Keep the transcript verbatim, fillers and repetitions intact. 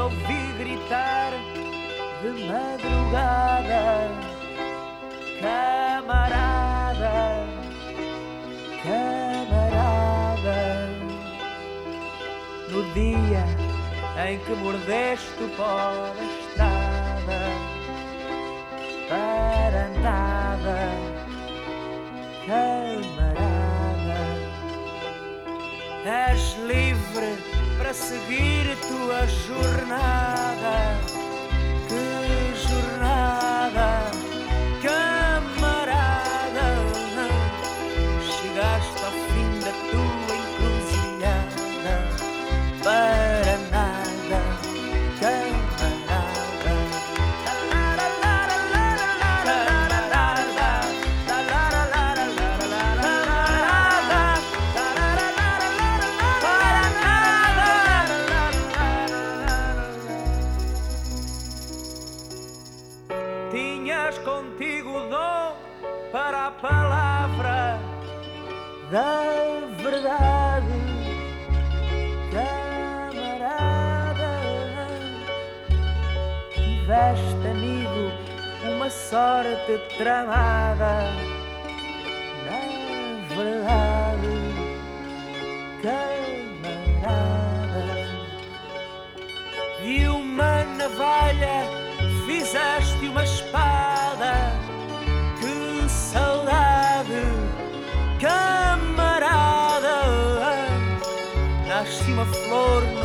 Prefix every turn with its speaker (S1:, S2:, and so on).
S1: ouvi gritar de madrugada: camarada, camarada. No dia em que mordeste o pó da estrada, para nada, camarada. És livre para seguir tua jornada. Que jornada, camarada. Chegaste ao fim da tua encruzilhada, para nada, camarada. Tinhas contigo o dom para a palavra da verdade, camarada. Tiveste, amigo, uma sorte tramada, na verdade, camarada. De uma navalha fizeste uma espada. Que saudade, camarada. Nasce uma flor